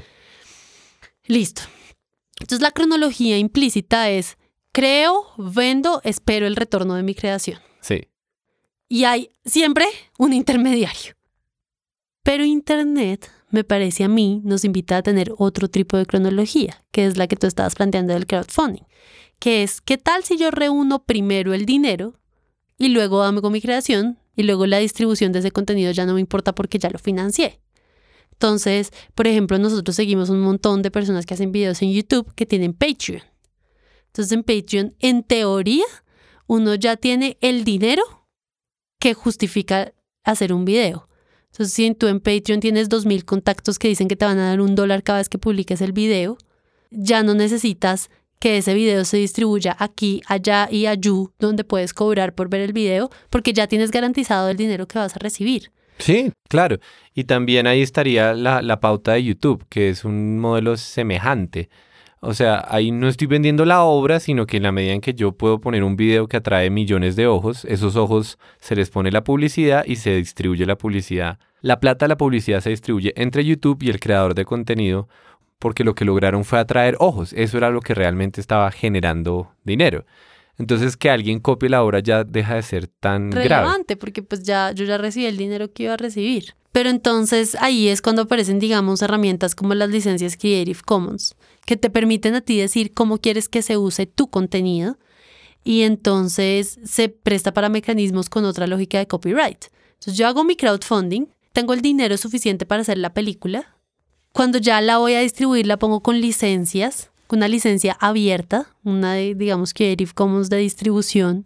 Listo. Entonces la cronología implícita es creo, vendo, espero el retorno de mi creación. Sí. Y hay siempre un intermediario. Pero Internet, me parece a mí, nos invita a tener otro tipo de cronología, que es la que tú estabas planteando del crowdfunding. Que es, ¿qué tal si yo reúno primero el dinero y luego hago mi creación y luego la distribución de ese contenido ya no me importa porque ya lo financié? Entonces, por ejemplo, nosotros seguimos un montón de personas que hacen videos en YouTube que tienen Patreon. Entonces, en Patreon, en teoría, uno ya tiene el dinero que justifica hacer un video. Entonces, si tú en Patreon tienes 2,000 contactos que dicen que te van a dar $1 cada vez que publiques el video, ya no necesitas que ese video se distribuya aquí, allá y allú, donde puedes cobrar por ver el video, porque ya tienes garantizado el dinero que vas a recibir. Sí, claro. Y también ahí estaría la pauta de YouTube, que es un modelo semejante. O sea, ahí no estoy vendiendo la obra, sino que en la medida en que yo puedo poner un video que atrae millones de ojos, esos ojos se les pone la publicidad y se distribuye la publicidad. La plata de la publicidad se distribuye entre YouTube y el creador de contenido, porque lo que lograron fue atraer ojos. Eso era lo que realmente estaba generando dinero. Entonces, que alguien copie la obra ya deja de ser tan relevante, grave. porque pues yo ya recibí el dinero que iba a recibir. Pero entonces ahí es cuando aparecen, digamos, herramientas como las licencias Creative Commons, que te permiten a ti decir cómo quieres que se use tu contenido, y entonces se presta para mecanismos con otra lógica de copyright. Entonces yo hago mi crowdfunding, tengo el dinero suficiente para hacer la película. Cuando ya la voy a distribuir, la pongo con licencias, con una licencia abierta, una de, digamos, Creative Commons de distribución,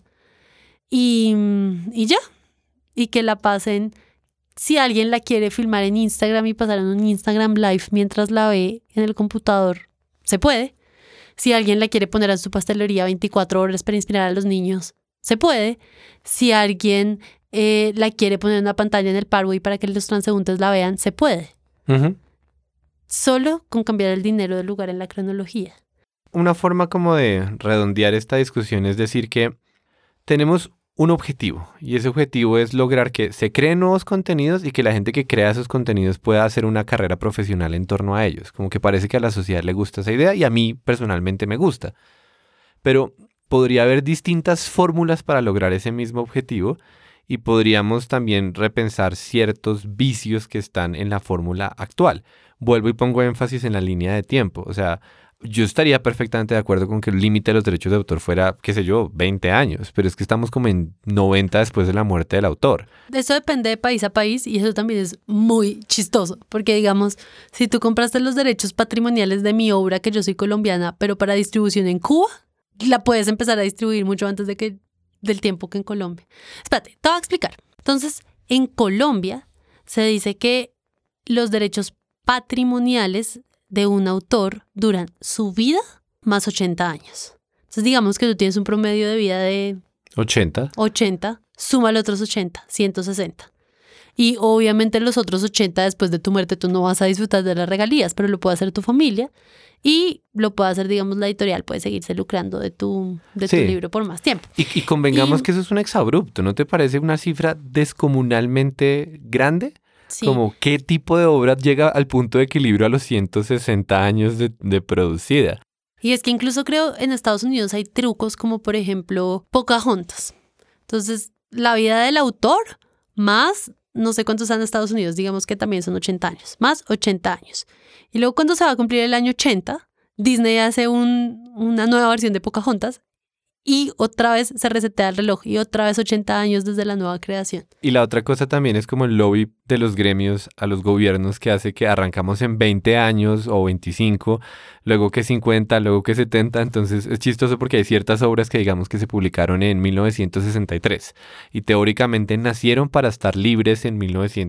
y ya. Y que la pasen, si alguien la quiere filmar en Instagram y pasar en un Instagram Live mientras la ve en el computador, se puede. Si alguien la quiere poner en su pastelería 24 horas para inspirar a los niños, se puede. Si alguien la quiere poner en una pantalla en el Parkway para que los transeúntes la vean, se puede. Uh-huh. Solo con cambiar el dinero del lugar en la cronología. Una forma como de redondear esta discusión es decir que tenemos un objetivo, y ese objetivo es lograr que se creen nuevos contenidos y que la gente que crea esos contenidos pueda hacer una carrera profesional en torno a ellos. Como que parece que a la sociedad le gusta esa idea y a mí personalmente me gusta. Pero podría haber distintas fórmulas para lograr ese mismo objetivo y podríamos también repensar ciertos vicios que están en la fórmula actual. Vuelvo y pongo énfasis en la línea de tiempo. O sea, yo estaría perfectamente de acuerdo con que el límite de los derechos de autor fuera, qué sé yo, 20 años, pero es que estamos como en 90 después de la muerte del autor. Eso depende de país a país y eso también es muy chistoso, porque digamos, si tú compraste los derechos patrimoniales de mi obra, que yo soy colombiana, pero para distribución en Cuba, la puedes empezar a distribuir mucho antes del tiempo que en Colombia. Espérate, te voy a explicar. Entonces, en Colombia se dice que los derechos patrimoniales de un autor duran su vida más 80 años. Entonces digamos que tú tienes un promedio de vida de 80. Súmale otros 80, 160. Y obviamente los otros 80 después de tu muerte tú no vas a disfrutar de las regalías, pero lo puede hacer tu familia y lo puede hacer, digamos, la editorial puede seguirse lucrando de tu libro por más tiempo. Y convengamos que eso es un exabrupto, ¿no te parece una cifra descomunalmente grande? Sí. Como qué tipo de obra llega al punto de equilibrio a los 160 años de producida. Y es que incluso creo en Estados Unidos hay trucos como por ejemplo Pocahontas. Entonces la vida del autor más no sé cuántos están en Estados Unidos, digamos que también son 80 años, más 80 años. Y luego cuando se va a cumplir el año 80, Disney hace una nueva versión de Pocahontas y otra vez se resetea el reloj y otra vez 80 años desde la nueva creación. Y la otra cosa también es como el lobby de los gremios a los gobiernos que hace que arrancamos en 20 años o 25, luego que 50, luego que 70. Entonces es chistoso porque hay ciertas obras que digamos que se publicaron en 1963 y teóricamente nacieron para estar libres en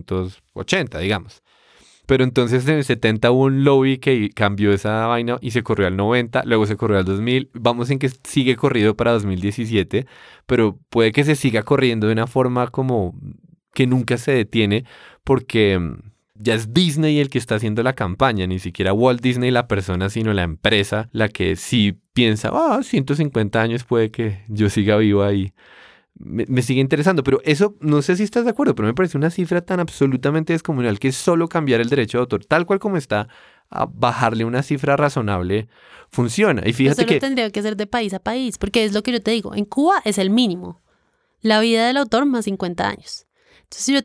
1980, digamos. Pero entonces en el 70 hubo un lobby que cambió esa vaina y se corrió al 90, luego se corrió al 2000. Vamos en que sigue corrido para 2017, pero puede que se siga corriendo de una forma como que nunca se detiene porque ya es Disney el que está haciendo la campaña, ni siquiera Walt Disney la persona, sino la empresa la que sí piensa, 150 años puede que yo siga vivo ahí. Me sigue interesando, pero eso, no sé si estás de acuerdo, pero me parece una cifra tan absolutamente descomunal que solo cambiar el derecho de autor, tal cual como está, a bajarle una cifra razonable, funciona. Y fíjate que tendría que ser de país a país, porque es lo que yo te digo, en Cuba es el mínimo, la vida del autor más 50 años. Entonces si yo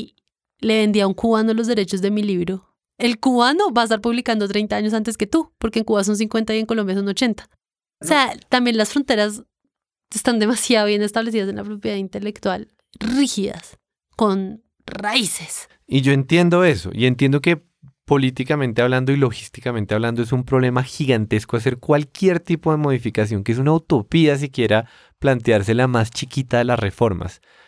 le vendí a un cubano los derechos de mi libro, el cubano va a estar publicando 30 años antes que tú, porque en Cuba son 50 y en Colombia son 80. O sea, también las fronteras están demasiado bien establecidas en la propiedad intelectual, rígidas, con raíces. Y yo entiendo eso, y entiendo que políticamente hablando y logísticamente hablando es un problema gigantesco hacer cualquier tipo de modificación, que es una utopía siquiera plantearse la más chiquita de las reformas.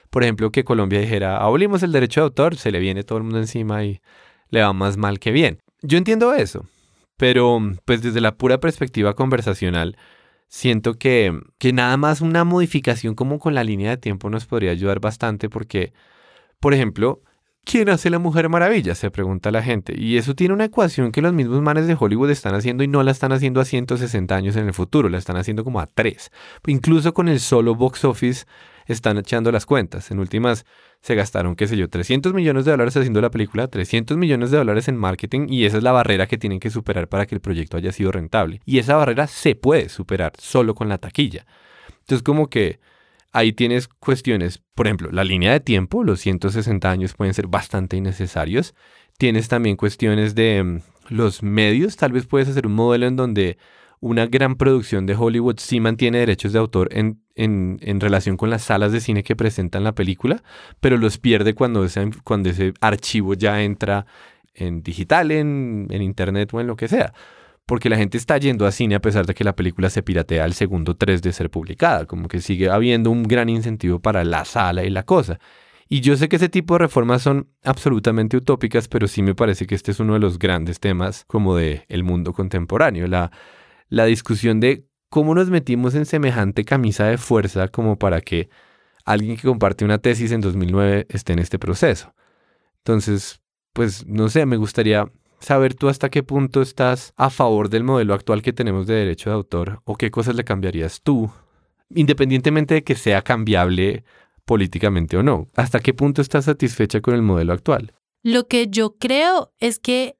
por ejemplo, que Colombia dijera, abolimos el derecho de autor, se le viene todo el mundo encima y le va más mal que bien. Yo entiendo eso, pero pues desde la pura perspectiva conversacional, siento que nada más una modificación como con la línea de tiempo nos podría ayudar bastante porque, por ejemplo, ¿quién hace la Mujer Maravilla? Se pregunta la gente. Y eso tiene una ecuación que los mismos manes de Hollywood están haciendo y no la están haciendo a 160 años en el futuro, la están haciendo como a 3. Incluso con el solo box office están echando las cuentas. En últimas se gastaron, qué sé yo, $300 millones haciendo la película, $300 millones en marketing y esa es la barrera que tienen que superar para que el proyecto haya sido rentable. Y esa barrera se puede superar solo con la taquilla. Entonces como que ahí tienes cuestiones, por ejemplo, la línea de tiempo, los 160 años pueden ser bastante innecesarios. Tienes también cuestiones de los medios, tal vez puedes hacer un modelo en donde una gran producción de Hollywood sí mantiene derechos de autor en relación con las salas de cine que presentan la película, pero los pierde cuando ese archivo ya entra en digital, en internet o en lo que sea. Porque la gente está yendo a cine a pesar de que la película se piratea al segundo 3 de ser publicada. Como que sigue habiendo un gran incentivo para la sala y la cosa. Y yo sé que ese tipo de reformas son absolutamente utópicas, pero sí me parece que este es uno de los grandes temas como del mundo contemporáneo. La discusión de cómo nos metimos en semejante camisa de fuerza como para que alguien que comparte una tesis en 2009 esté en este proceso. Entonces, pues no sé, me gustaría saber tú hasta qué punto estás a favor del modelo actual que tenemos de derecho de autor o qué cosas le cambiarías tú, independientemente de que sea cambiable políticamente o no. ¿Hasta qué punto estás satisfecha con el modelo actual? Lo que yo creo es que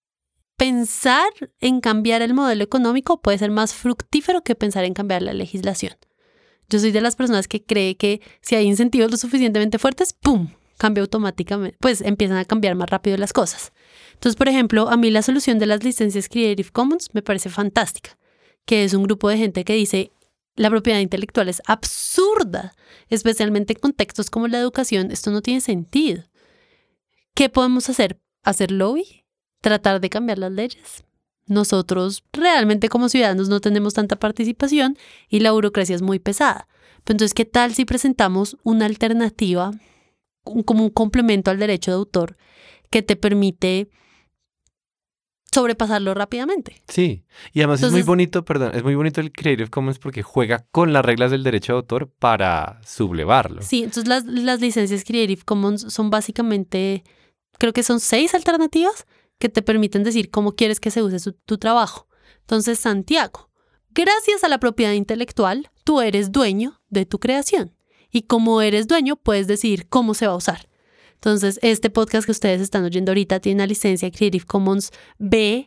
pensar en cambiar el modelo económico puede ser más fructífero que pensar en cambiar la legislación. Yo soy de las personas que cree que si hay incentivos lo suficientemente fuertes, ¡pum!, cambia automáticamente, pues empiezan a cambiar más rápido las cosas. Entonces, por ejemplo, a mí la solución de las licencias Creative Commons me parece fantástica, que es un grupo de gente que dice la propiedad intelectual es absurda, especialmente en contextos como la educación, esto no tiene sentido. ¿Qué podemos hacer? ¿Hacer lobby? ¿Tratar de cambiar las leyes? Nosotros realmente como ciudadanos no tenemos tanta participación y la burocracia es muy pesada. Pero entonces, ¿qué tal si presentamos una alternativa como un complemento al derecho de autor que te permite sobrepasarlo rápidamente? Sí, y además entonces, es muy bonito el Creative Commons porque juega con las reglas del derecho de autor para sublevarlo. Sí, entonces las licencias Creative Commons son básicamente, creo que son 6 alternativas que te permiten decir cómo quieres que se use tu trabajo. Entonces, Santiago, gracias a la propiedad intelectual, tú eres dueño de tu creación. Y como eres dueño, puedes decidir cómo se va a usar. Entonces, este podcast que ustedes están oyendo ahorita tiene una licencia Creative Commons BY,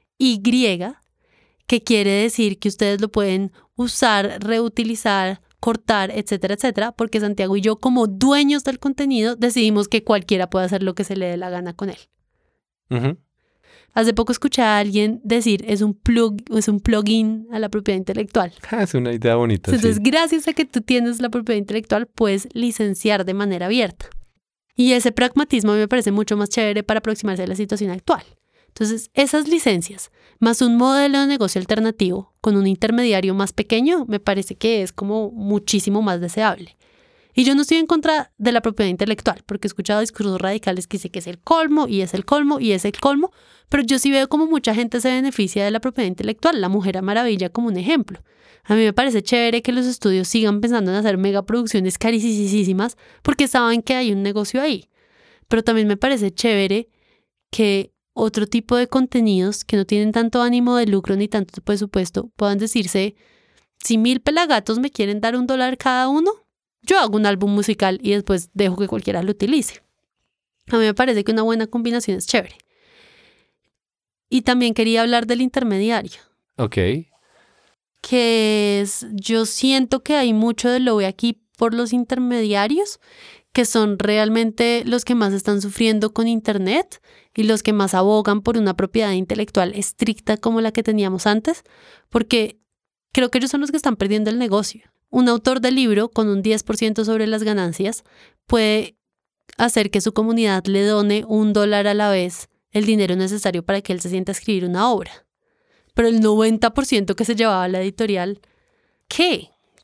que quiere decir que ustedes lo pueden usar, reutilizar, cortar, etcétera, etcétera, porque Santiago y yo, como dueños del contenido, decidimos que cualquiera puede hacer lo que se le dé la gana con él. Uh-huh. Hace poco escuché a alguien decir es un plugin a la propiedad intelectual. Es una idea bonita. Entonces, sí. Gracias a que tú tienes la propiedad intelectual, puedes licenciar de manera abierta. Y ese pragmatismo me parece mucho más chévere para aproximarse a la situación actual. Entonces, esas licencias, más un modelo de negocio alternativo con un intermediario más pequeño, me parece que es como muchísimo más deseable. Y yo no estoy en contra de la propiedad intelectual, porque he escuchado discursos radicales que dicen que es el colmo, y es el colmo, y es el colmo, pero yo sí veo como mucha gente se beneficia de la propiedad intelectual, la Mujer Maravilla como un ejemplo. A mí me parece chévere que los estudios sigan pensando en hacer megaproducciones carísimas, porque saben que hay un negocio ahí. Pero también me parece chévere que otro tipo de contenidos que no tienen tanto ánimo de lucro ni tanto presupuesto puedan decirse, si 1000 pelagatos me quieren dar $1 cada uno, yo hago un álbum musical y después dejo que cualquiera lo utilice. A mí me parece que una buena combinación es chévere. Y también quería hablar del intermediario. Ok. Que es, yo siento que hay mucho de lobby aquí por los intermediarios, que son realmente los que más están sufriendo con Internet y los que más abogan por una propiedad intelectual estricta como la que teníamos antes, porque creo que ellos son los que están perdiendo el negocio. Un autor de libro con un 10% sobre las ganancias puede hacer que su comunidad le done $1 a la vez el dinero necesario para que él se sienta a escribir una obra. Pero el 90% que se llevaba a la editorial, ¿qué?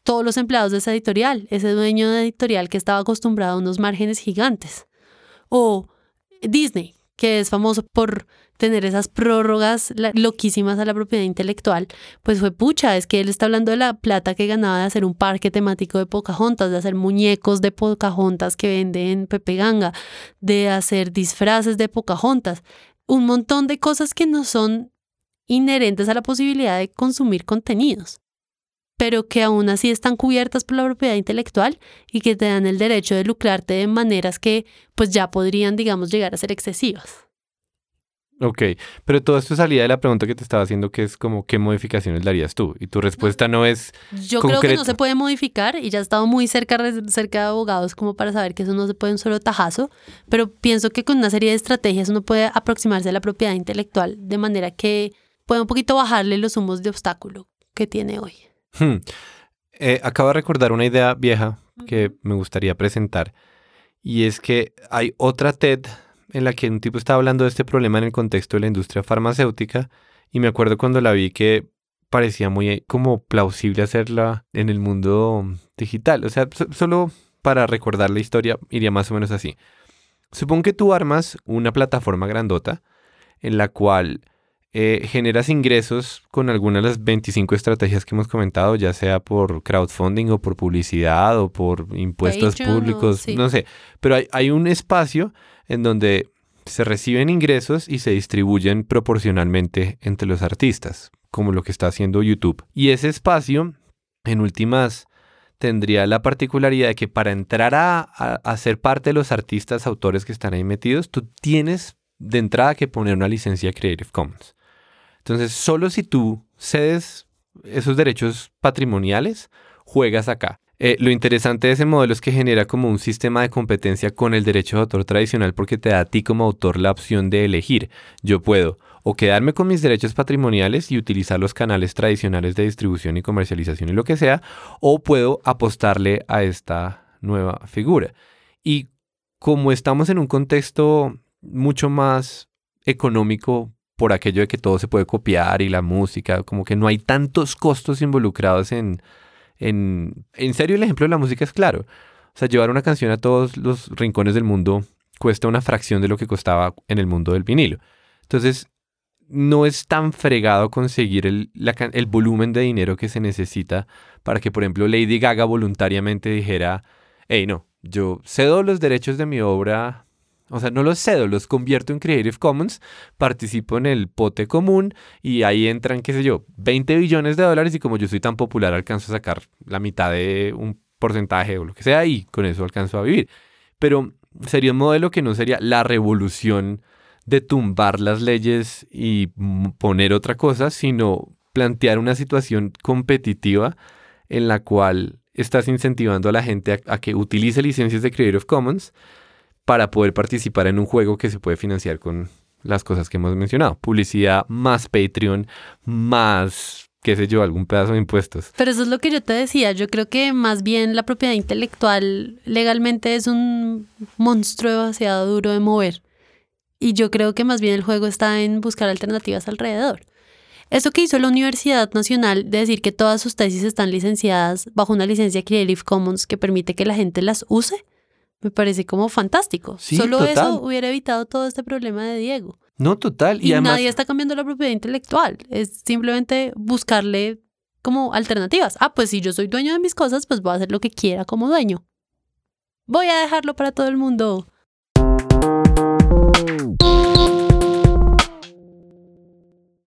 todos los empleados de esa editorial, ese dueño de editorial que estaba acostumbrado a unos márgenes gigantes. O Disney, que es famoso por tener esas prórrogas loquísimas a la propiedad intelectual, pues fue pucha, es que él está hablando de la plata que ganaba de hacer un parque temático de Pocahontas, de hacer muñecos de Pocahontas que venden en Pepe Ganga, de hacer disfraces de Pocahontas, un montón de cosas que no son inherentes a la posibilidad de consumir contenidos, pero que aún así están cubiertas por la propiedad intelectual y que te dan el derecho de lucrarte de maneras que pues ya podrían, digamos, llegar a ser excesivas. Ok, pero todo esto salía de la pregunta que te estaba haciendo, que es como, ¿qué modificaciones le harías tú? Y tu respuesta no es Yo creo que no se puede modificar y ya he estado muy cerca de abogados como para saber que eso no se puede un solo tajazo, pero pienso que con una serie de estrategias uno puede aproximarse a la propiedad intelectual de manera que pueda un poquito bajarle los humos de obstáculo que tiene hoy. Acabo de recordar una idea vieja que me gustaría presentar, y es que hay otra TED en la que un tipo estaba hablando de este problema en el contexto de la industria farmacéutica, y me acuerdo cuando la vi que parecía muy como plausible hacerla en el mundo digital. O sea, solo para recordar la historia iría más o menos así. Supón que tú armas una plataforma grandota en la cual generas ingresos con alguna de las 25 estrategias que hemos comentado, ya sea por crowdfunding o por publicidad o por impuestos Patreon, públicos, sí. no sé. Pero hay un espacio en donde se reciben ingresos y se distribuyen proporcionalmente entre los artistas, como lo que está haciendo YouTube. Y ese espacio, en últimas, tendría la particularidad de que para entrar a ser parte de los artistas, autores que están ahí metidos, tú tienes de entrada que poner una licencia Creative Commons. Entonces, solo si tú cedes esos derechos patrimoniales, juegas acá. Lo interesante de ese modelo es que genera como un sistema de competencia con el derecho de autor tradicional porque te da a ti como autor la opción de elegir. Yo puedo o quedarme con mis derechos patrimoniales y utilizar los canales tradicionales de distribución y comercialización y lo que sea, o puedo apostarle a esta nueva figura. Y como estamos en un contexto mucho más económico por aquello de que todo se puede copiar y la música, como que no hay tantos costos involucrados en serio, el ejemplo de la música es claro. O sea, llevar una canción a todos los rincones del mundo cuesta una fracción de lo que costaba en el mundo del vinilo. Entonces, no es tan fregado conseguir el volumen de dinero que se necesita para que, por ejemplo, Lady Gaga voluntariamente dijera, hey, no, yo cedo los derechos de mi obra. O sea, no los cedo, los convierto en Creative Commons, participo en el pote común y ahí entran, qué sé yo, $20 billones y como yo soy tan popular alcanzo a sacar la mitad de un porcentaje o lo que sea y con eso alcanzo a vivir. Pero sería un modelo que no sería la revolución de tumbar las leyes y poner otra cosa, sino plantear una situación competitiva en la cual estás incentivando a la gente a que utilice licencias de Creative Commons para poder participar en un juego que se puede financiar con las cosas que hemos mencionado. Publicidad, más Patreon, más, qué sé yo, algún pedazo de impuestos. Pero eso es lo que yo te decía. Yo creo que más bien la propiedad intelectual legalmente es un monstruo demasiado duro de mover. Y yo creo que más bien el juego está en buscar alternativas alrededor. Eso que hizo la Universidad Nacional de decir que todas sus tesis están licenciadas bajo una licencia Creative Commons que permite que la gente las use, me parece como fantástico. Sí, Solo total. Eso hubiera evitado todo este problema de Diego. No, total. Y además, nadie está cambiando la propiedad intelectual. Es simplemente buscarle como alternativas. Ah, pues si yo soy dueño de mis cosas, pues voy a hacer lo que quiera como dueño. Voy a dejarlo para todo el mundo.